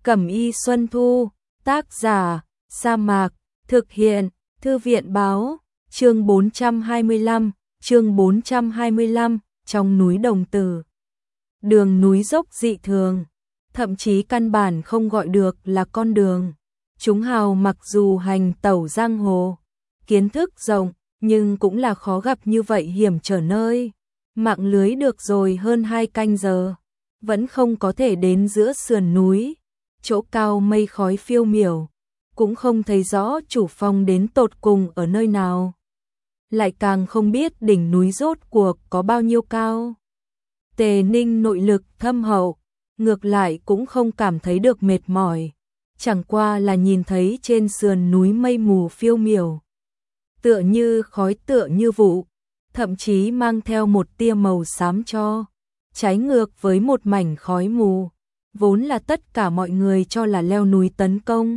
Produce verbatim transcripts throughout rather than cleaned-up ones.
Cẩm y Xuân Thu, tác giả, Sa Mạc, thực hiện, Thư viện báo, chương bốn trăm hai mươi lăm, chương bốn trăm hai mươi lăm, trong núi Đồng Tử. Đường núi dốc dị thường, thậm chí căn bản không gọi được là con đường. Chúng hào mặc dù hành tẩu giang hồ, kiến thức rộng, nhưng cũng là khó gặp như vậy hiểm trở nơi. Mạng lưới được rồi hơn hai canh giờ, vẫn không có thể đến giữa sườn núi, chỗ cao mây khói phiêu miểu, cũng không thấy rõ chủ phong đến tột cùng ở nơi nào. Lại càng không biết đỉnh núi rốt cuộc có bao nhiêu cao. Tề Ninh nội lực thâm hậu, ngược lại cũng không cảm thấy được mệt mỏi, chẳng qua là nhìn thấy trên sườn núi mây mù phiêu miểu, tựa như khói tựa như vụ, thậm chí mang theo một tia màu xám cho, trái ngược với một mảnh khói mù, vốn là tất cả mọi người cho là leo núi tấn công.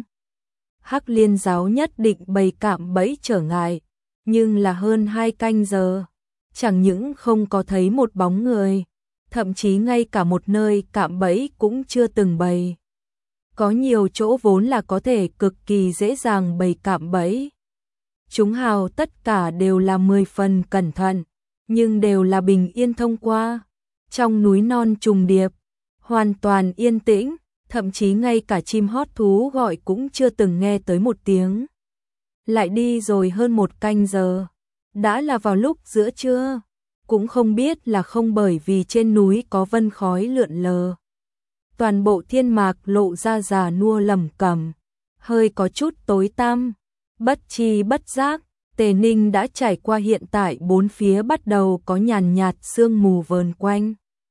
Hắc Liên giáo nhất định bày cạm bẫy trở ngại, nhưng là hơn hai canh giờ, chẳng những không có thấy một bóng người, thậm chí ngay cả một nơi cạm bẫy cũng chưa từng bày. Có nhiều chỗ vốn là có thể cực kỳ dễ dàng bày cạm bẫy. Chúng hào tất cả đều là mười phần cẩn thận, nhưng đều là bình yên thông qua. Trong núi non trùng điệp, hoàn toàn yên tĩnh, thậm chí ngay cả chim hót thú gọi cũng chưa từng nghe tới một tiếng. Lại đi rồi hơn một canh giờ, đã là vào lúc giữa trưa, cũng không biết là không bởi vì trên núi có vân khói lượn lờ. Toàn bộ thiên mạc lộ ra già nua lẩm cẩm, hơi có chút tối tăm, bất chi bất giác, Tề Ninh đã trải qua hiện tại bốn phía bắt đầu có nhàn nhạt sương mù vờn quanh.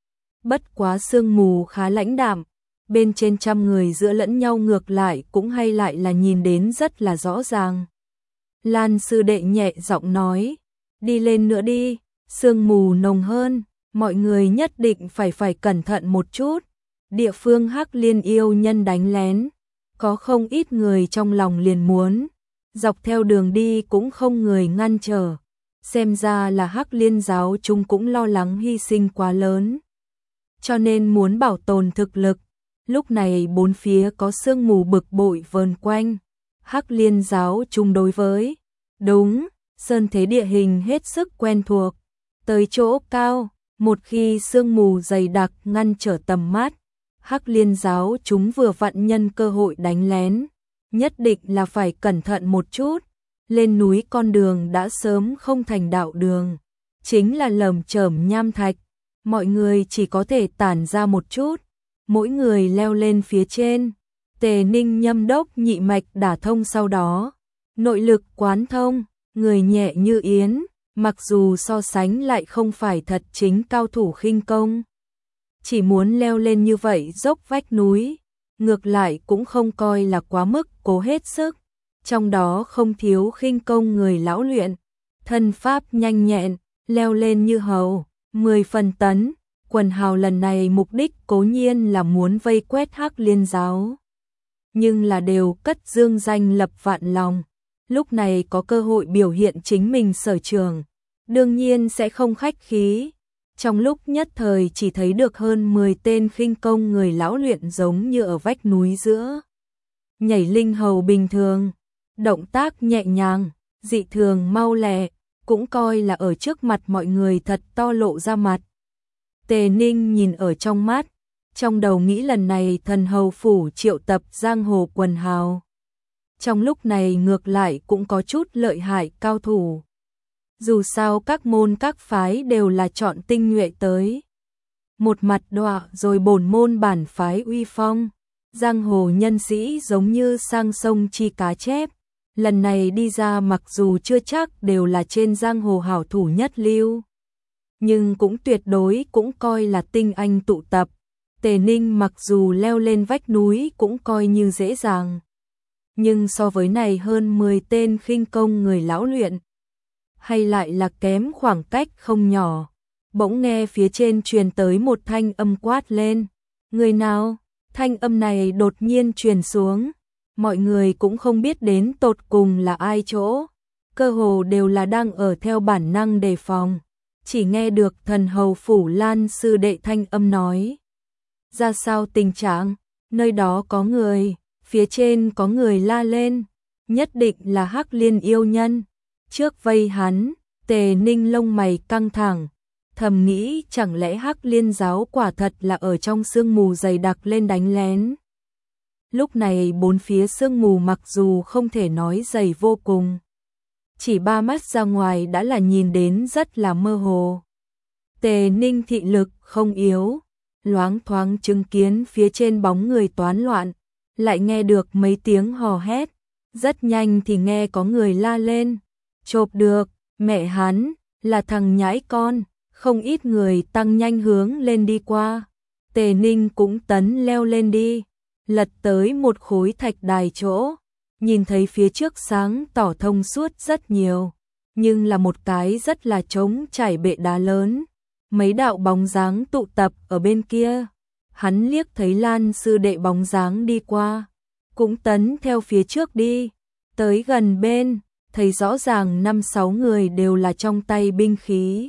Bất quá sương mù khá lãnh đạm, bên trên trăm người giữa lẫn nhau ngược lại cũng hay lại là nhìn đến rất là rõ ràng. Lan sư đệ nhẹ giọng nói, đi lên nữa đi, sương mù nồng hơn, mọi người nhất định phải phải cẩn thận một chút. Địa phương Hắc Liên yêu nhân đánh lén, có không ít người trong lòng liền muốn, dọc theo đường đi cũng không người ngăn trở, xem ra là Hắc Liên giáo chúng cũng lo lắng hy sinh quá lớn, cho nên muốn bảo tồn thực lực. Lúc này bốn phía có sương mù bực bội vờn quanh, Hắc Liên giáo chúng đối với, đúng, sơn thế địa hình hết sức quen thuộc, tới chỗ cao, một khi sương mù dày đặc ngăn trở tầm mắt, Hắc Liên giáo chúng vừa vặn nhân cơ hội đánh lén, nhất định là phải cẩn thận một chút. Lên núi con đường đã sớm không thành đạo đường, chính là lởm chởm nham thạch, mọi người chỉ có thể tản ra một chút, mỗi người leo lên phía trên. Tề Ninh nhâm đốc nhị mạch đả thông, sau đó nội lực quán thông, người nhẹ như yến, mặc dù so sánh lại không phải thật chính cao thủ khinh công. Chỉ muốn leo lên như vậy dốc vách núi, ngược lại cũng không coi là quá mức cố hết sức, trong đó không thiếu khinh công người lão luyện, thân pháp nhanh nhẹn, leo lên như hầu, mười phần tấn. Quần hào lần này mục đích cố nhiên là muốn vây quét Hắc Liên giáo, nhưng là đều cất dương danh lập vạn lòng, lúc này có cơ hội biểu hiện chính mình sở trường, đương nhiên sẽ không khách khí. Trong lúc nhất thời chỉ thấy được hơn mười tên khinh công người lão luyện giống như ở vách núi giữa, nhảy linh hầu bình thường, động tác nhẹ nhàng, dị thường mau lẹ, cũng coi là ở trước mặt mọi người thật to lộ ra mặt. Tề Ninh nhìn ở trong mắt, trong đầu nghĩ lần này thần hầu phủ triệu tập giang hồ quần hào. Trong lúc này ngược lại cũng có chút lợi hại cao thủ. Dù sao các môn các phái đều là chọn tinh nhuệ tới. Một mặt đọa rồi bổn môn bản phái uy phong. Giang hồ nhân sĩ giống như sang sông chi cá chép. Lần này đi ra mặc dù chưa chắc đều là trên giang hồ hảo thủ nhất lưu, nhưng cũng tuyệt đối cũng coi là tinh anh tụ tập. Tề Ninh mặc dù leo lên vách núi cũng coi như dễ dàng, nhưng so với này hơn mười tên khinh công người lão luyện, hay lại là kém khoảng cách không nhỏ. Bỗng nghe phía trên truyền tới một thanh âm quát lên, người nào? Thanh âm này đột nhiên truyền xuống, mọi người cũng không biết đến tột cùng là ai chỗ, cơ hồ đều là đang ở theo bản năng đề phòng. Chỉ nghe được thần hầu phủ Lan sư đệ thanh âm nói, ra sao tình trạng? nơi đó có người, phía trên có người la lên, nhất định là Hắc Liên yêu nhân. Trước vây hắn, Tề Ninh lông mày căng thẳng, thầm nghĩ chẳng lẽ Hắc Liên giáo quả thật là ở trong sương mù dày đặc lên đánh lén. Lúc này bốn phía sương mù mặc dù không thể nói dày vô cùng, chỉ ba mắt ra ngoài đã là nhìn đến rất là mơ hồ. Tề Ninh thị lực không yếu, loáng thoáng chứng kiến phía trên bóng người toán loạn, lại nghe được mấy tiếng hò hét, rất nhanh thì nghe có người la lên, chộp được, mẹ hắn, là thằng nhãi con, không ít người tăng nhanh hướng lên đi qua. Tề Ninh cũng tấn leo lên đi, lật tới một khối thạch đài chỗ, nhìn thấy phía trước sáng tỏ thông suốt rất nhiều, nhưng là một cái rất là trống trải bệ đá lớn, mấy đạo bóng dáng tụ tập ở bên kia. Hắn liếc thấy Lan sư đệ bóng dáng đi qua, cũng tấn theo phía trước đi, tới gần bên, thấy rõ ràng năm sáu người đều là trong tay binh khí.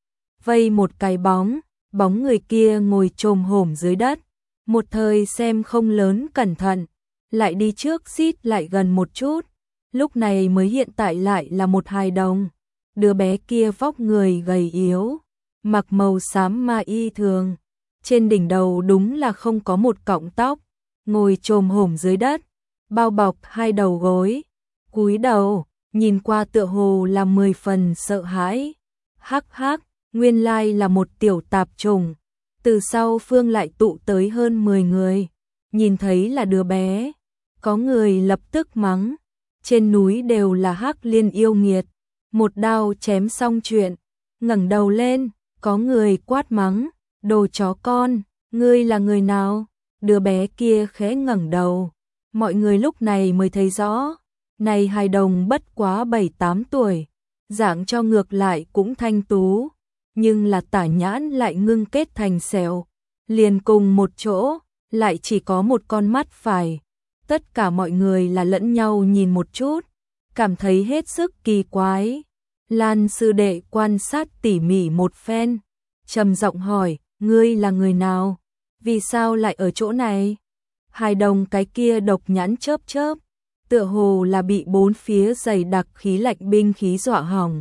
Vây một cái bóng, bóng người kia ngồi chồm hổm dưới đất, một thời xem không lớn cẩn thận, lại đi trước xít lại gần một chút, lúc này mới hiện tại lại là một hài đồng. Đứa bé kia vóc người gầy yếu, mặc màu xám ma y thường, trên đỉnh đầu đúng là không có một cọng tóc, ngồi chồm hổm dưới đất, bao bọc hai đầu gối, cúi đầu, nhìn qua tựa hồ là mười phần sợ hãi. Hắc hắc, nguyên lai là một tiểu tạp chủng. Từ sau phương lại tụ tới hơn mười người, nhìn thấy là đứa bé, có người lập tức mắng, trên núi đều là Hắc Liên yêu nghiệt, một đao chém xong chuyện, ngẩng đầu lên, có người quát mắng, đồ chó con, ngươi là người nào? Đứa bé kia khẽ ngẩng đầu, mọi người lúc này mới thấy rõ, này hài đồng bất quá bảy tám tuổi, dạng cho ngược lại cũng thanh tú, nhưng là tả nhãn lại ngưng kết thành sẹo, liền cùng một chỗ, lại chỉ có một con mắt phải. Tất cả mọi người là lẫn nhau nhìn một chút, cảm thấy hết sức kỳ quái. Lan sư đệ quan sát tỉ mỉ một phen, trầm giọng hỏi, ngươi là người nào? Vì sao lại ở chỗ này? Hài đồng cái kia độc nhãn chớp chớp, tựa hồ là bị bốn phía dày đặc khí lạnh binh khí dọa hỏng.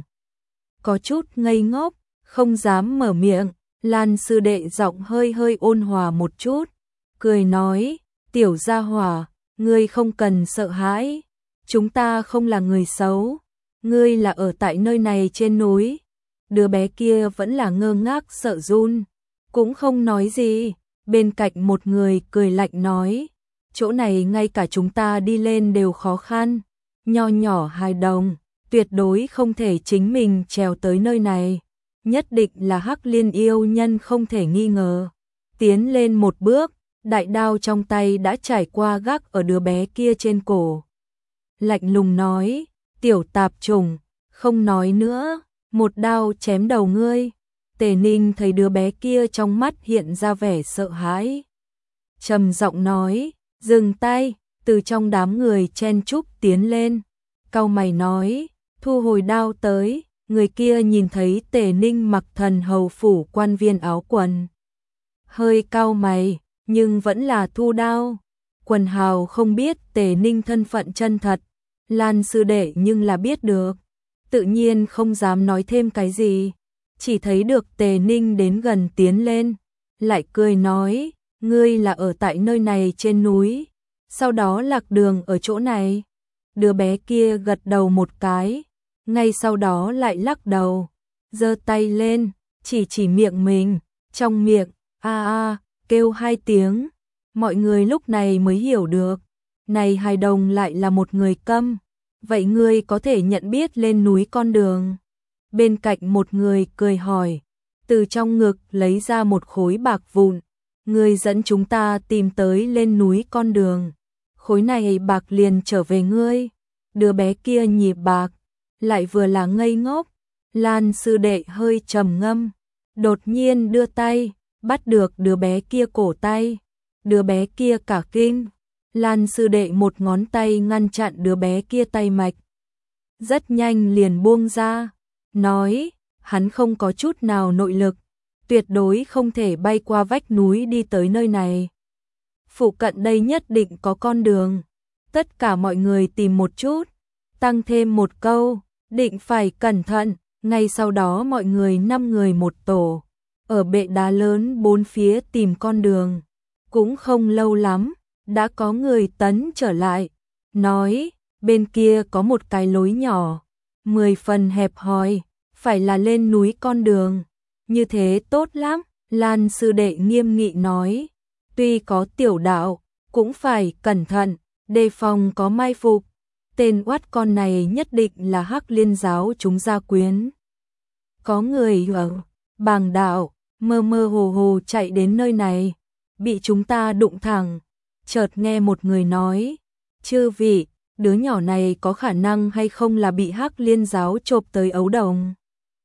Có chút ngây ngốc, không dám mở miệng, Lan sư đệ giọng hơi hơi ôn hòa một chút, cười nói, tiểu gia hỏa, ngươi không cần sợ hãi, chúng ta không là người xấu, ngươi là ở tại nơi này trên núi. Đứa bé kia vẫn là ngơ ngác sợ run, cũng không nói gì, bên cạnh một người cười lạnh nói, chỗ này ngay cả chúng ta đi lên đều khó khăn, nho nhỏ hài đồng, tuyệt đối không thể chính mình trèo tới nơi này, nhất định là Hắc Liên yêu nhân không thể nghi ngờ. Tiến lên một bước, đại đao trong tay đã trải qua gác ở đứa bé kia trên cổ. Lạnh lùng nói, tiểu tạp chủng, không nói nữa, một đao chém đầu ngươi. Tề Ninh thấy đứa bé kia trong mắt hiện ra vẻ sợ hãi, trầm giọng nói, dừng tay, từ trong đám người chen chúc tiến lên, cau mày nói, thu hồi đao tới. Người kia nhìn thấy Tề Ninh mặc thần hầu phủ quan viên áo quần, hơi cau mày, nhưng vẫn là thu đao. Quần hào không biết Tề Ninh thân phận chân thật, Lan sư đệ nhưng là biết được, tự nhiên không dám nói thêm cái gì, chỉ thấy được Tề Ninh đến gần tiến lên, lại cười nói, ngươi là ở tại nơi này trên núi, sau đó lạc đường ở chỗ này. Đứa bé kia gật đầu một cái, ngay sau đó lại lắc đầu, giơ tay lên, chỉ chỉ miệng mình, trong miệng, a a, kêu hai tiếng. Mọi người lúc này mới hiểu được, này hài đồng lại là một người câm, vậy ngươi có thể nhận biết lên núi con đường? Bên cạnh một người cười hỏi, từ trong ngực lấy ra một khối bạc vụn, ngươi dẫn chúng ta tìm tới lên núi con đường, khối này bạc liền trở về ngươi. Đứa bé kia nhịp bạc, lại vừa là ngây ngốc, Lan sư đệ hơi trầm ngâm, đột nhiên đưa tay, bắt được đứa bé kia cổ tay, đứa bé kia cả kinh, Lan sư đệ một ngón tay ngăn chặn đứa bé kia tay mạch, rất nhanh liền buông ra, nói, hắn không có chút nào nội lực, tuyệt đối không thể bay qua vách núi đi tới nơi này. phụ cận đây nhất định có con đường. Tất cả mọi người tìm một chút, tăng thêm một câu, định phải cẩn thận. Ngay sau đó mọi người năm người một tổ, ở bệ đá lớn bốn phía tìm con đường. Cũng không lâu lắm, đã có người tấn trở lại, nói, bên kia có một cái lối nhỏ, mười phần hẹp hòi, phải là lên núi con đường. Như thế tốt lắm, Lan sư đệ nghiêm nghị nói, tuy có tiểu đạo, cũng phải cẩn thận, đề phòng có mai phục. Tên oát con này nhất định là Hắc Liên giáo chúng gia quyến. Có người ở Bàng đạo, mơ mơ hồ hồ chạy đến nơi này, bị chúng ta đụng thẳng. Chợt nghe một người nói, chư vị, đứa nhỏ này có khả năng hay không là bị Hắc Liên giáo chộp tới ấu đồng.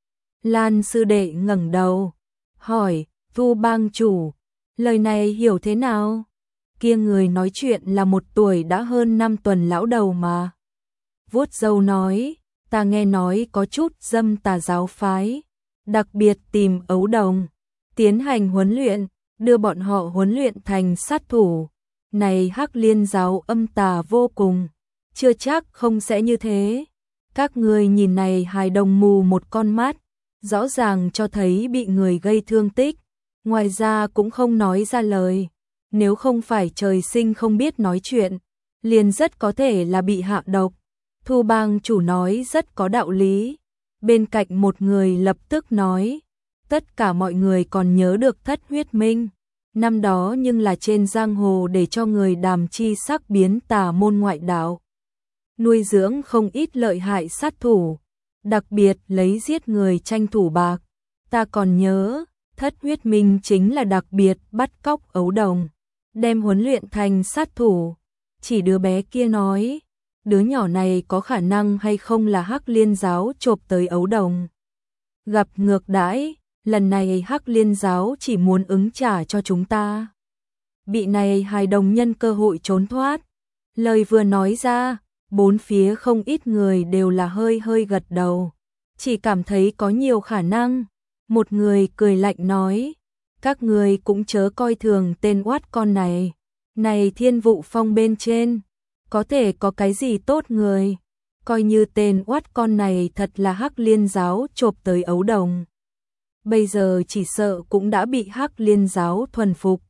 Lan sư đệ ngẩng đầu, hỏi, Vu bang chủ, lời này hiểu thế nào? Kia người nói chuyện là một tuổi đã hơn năm tuần lão đầu mà. Vuốt râu nói, ta nghe nói có chút dâm tà giáo phái, đặc biệt tìm ấu đồng, tiến hành huấn luyện, đưa bọn họ huấn luyện thành sát thủ. Này Hắc Liên giáo âm tà vô cùng, chưa chắc không sẽ như thế. Các người nhìn này hài đồng mù một con mắt, rõ ràng cho thấy bị người gây thương tích, ngoài ra cũng không nói ra lời. Nếu không phải trời sinh không biết nói chuyện, liền rất có thể là bị hạ độc. Thu bang chủ nói rất có đạo lý. Bên cạnh một người lập tức nói, tất cả mọi người còn nhớ được Thất Huyết Minh. Năm đó nhưng là trên giang hồ để cho người đàm chi sắc biến tà môn ngoại đạo, nuôi dưỡng không ít lợi hại sát thủ, đặc biệt lấy giết người tranh thủ bạc. Ta còn nhớ, Thất Huyết Minh chính là đặc biệt bắt cóc ấu đồng, đem huấn luyện thành sát thủ. Chỉ đứa bé kia nói, đứa nhỏ này có khả năng hay không là Hắc Liên giáo chộp tới ấu đồng. Gặp ngược đãi, lần này Hắc Liên giáo chỉ muốn ứng trả cho chúng ta. Bị này hài đồng nhân cơ hội trốn thoát. Lời vừa nói ra, bốn phía không ít người đều là hơi hơi gật đầu, chỉ cảm thấy có nhiều khả năng. Một người cười lạnh nói, các người cũng chớ coi thường tên oát con này. Này Thiên Vụ Phong bên trên, có thể có cái gì tốt người, coi như tên oát con này thật là Hắc Liên giáo chộp tới ấu đồng. Bây giờ chỉ sợ cũng đã bị Hắc Liên giáo thuần phục.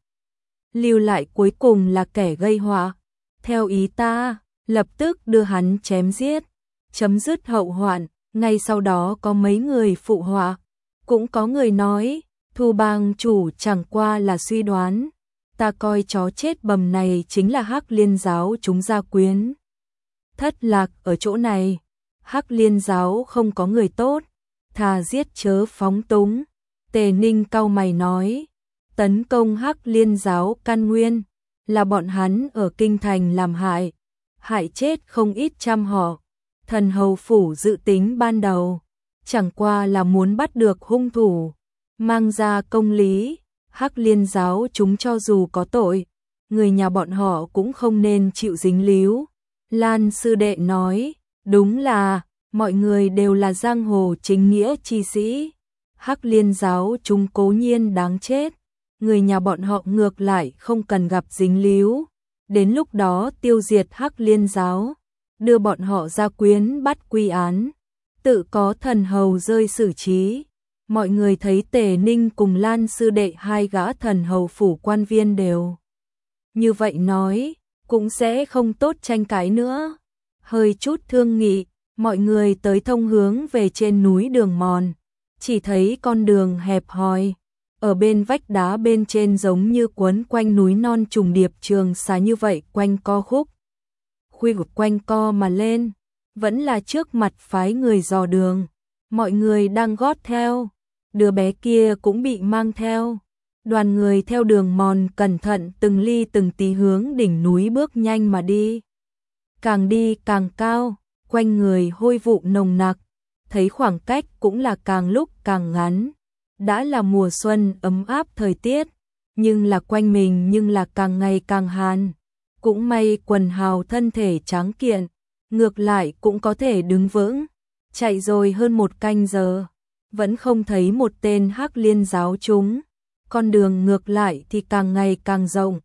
Lưu lại cuối cùng là kẻ gây họa. Theo ý ta, lập tức đưa hắn chém giết, chấm dứt hậu hoạn. Ngay sau đó có mấy người phụ họa. Cũng có người nói, Thu bang chủ chẳng qua là suy đoán. Ta coi chó chết bầm này chính là Hắc Liên giáo chúng gia quyến. Thất lạc ở chỗ này, Hắc Liên giáo không có người tốt, thà giết chớ phóng túng. Tề Ninh cau mày nói, tấn công Hắc Liên giáo căn nguyên là bọn hắn ở kinh thành làm hại, hại chết không ít trăm họ. Thần hầu phủ dự tính ban đầu chẳng qua là muốn bắt được hung thủ, mang ra công lý. Hắc Liên giáo chúng cho dù có tội, người nhà bọn họ cũng không nên chịu dính líu. Lan sư đệ nói, đúng là, mọi người đều là giang hồ chính nghĩa chi sĩ. Hắc Liên giáo chúng cố nhiên đáng chết, người nhà bọn họ ngược lại không cần gặp dính líu. Đến lúc đó tiêu diệt Hắc Liên giáo, đưa bọn họ ra quyến bắt quy án, tự có thần hầu rơi xử trí. Mọi người thấy Tề Ninh cùng Lan sư đệ hai gã thần hầu phủ quan viên đều như vậy nói, cũng sẽ không tốt tranh cãi nữa. Hơi chút thương nghị, mọi người tới thông hướng về trên núi đường mòn, chỉ thấy con đường hẹp hòi, ở bên vách đá bên trên giống như quấn quanh núi non trùng điệp trường xá như vậy quanh co khúc. Khuy quanh co mà lên, vẫn là trước mặt phái người dò đường, mọi người đang gót theo. Đứa bé kia cũng bị mang theo. Đoàn người theo đường mòn cẩn thận từng ly từng tí hướng đỉnh núi bước nhanh mà đi. Càng đi càng cao, quanh người hôi vụ nồng nặc, thấy khoảng cách cũng là càng lúc càng ngắn. Đã là mùa xuân ấm áp thời tiết, nhưng là quanh mình nhưng là càng ngày càng hàn. Cũng may quần hào thân thể tráng kiện, ngược lại cũng có thể đứng vững. Chạy rồi hơn một canh giờ, vẫn không thấy một tên Hắc Liên giáo chúng. Con đường ngược lại thì càng ngày càng rộng,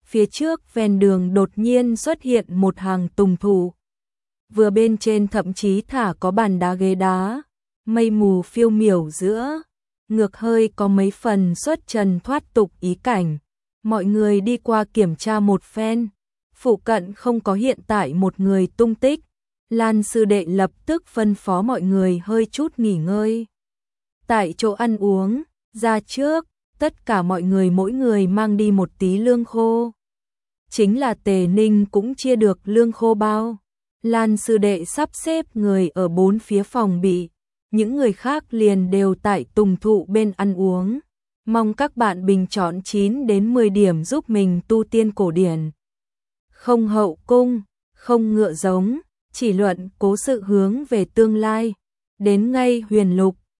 Phía trước ven đường đột nhiên xuất hiện một hàng tùng thụ. Vừa bên trên thậm chí thả có bàn đá ghế đá, mây mù phiêu miểu giữa, ngược hơi có mấy phần xuất trần thoát tục ý cảnh. Mọi người đi qua kiểm tra một phen, phụ cận không có hiện tại một người tung tích. Lan sư đệ lập tức phân phó mọi người hơi chút nghỉ ngơi. Tại chỗ ăn uống, ra trước, tất cả mọi người mỗi người mang đi một tí lương khô. Chính là Tề Ninh cũng chia được lương khô bao. Lan sư đệ sắp xếp người ở bốn phía phòng bị, những người khác liền đều tại tùng thụ bên ăn uống. Mong các bạn bình chọn chín đến mười điểm giúp mình tu tiên cổ điển. Không hậu cung, không ngựa giống, chỉ luận cố sự hướng về tương lai. Đến ngay huyền lục,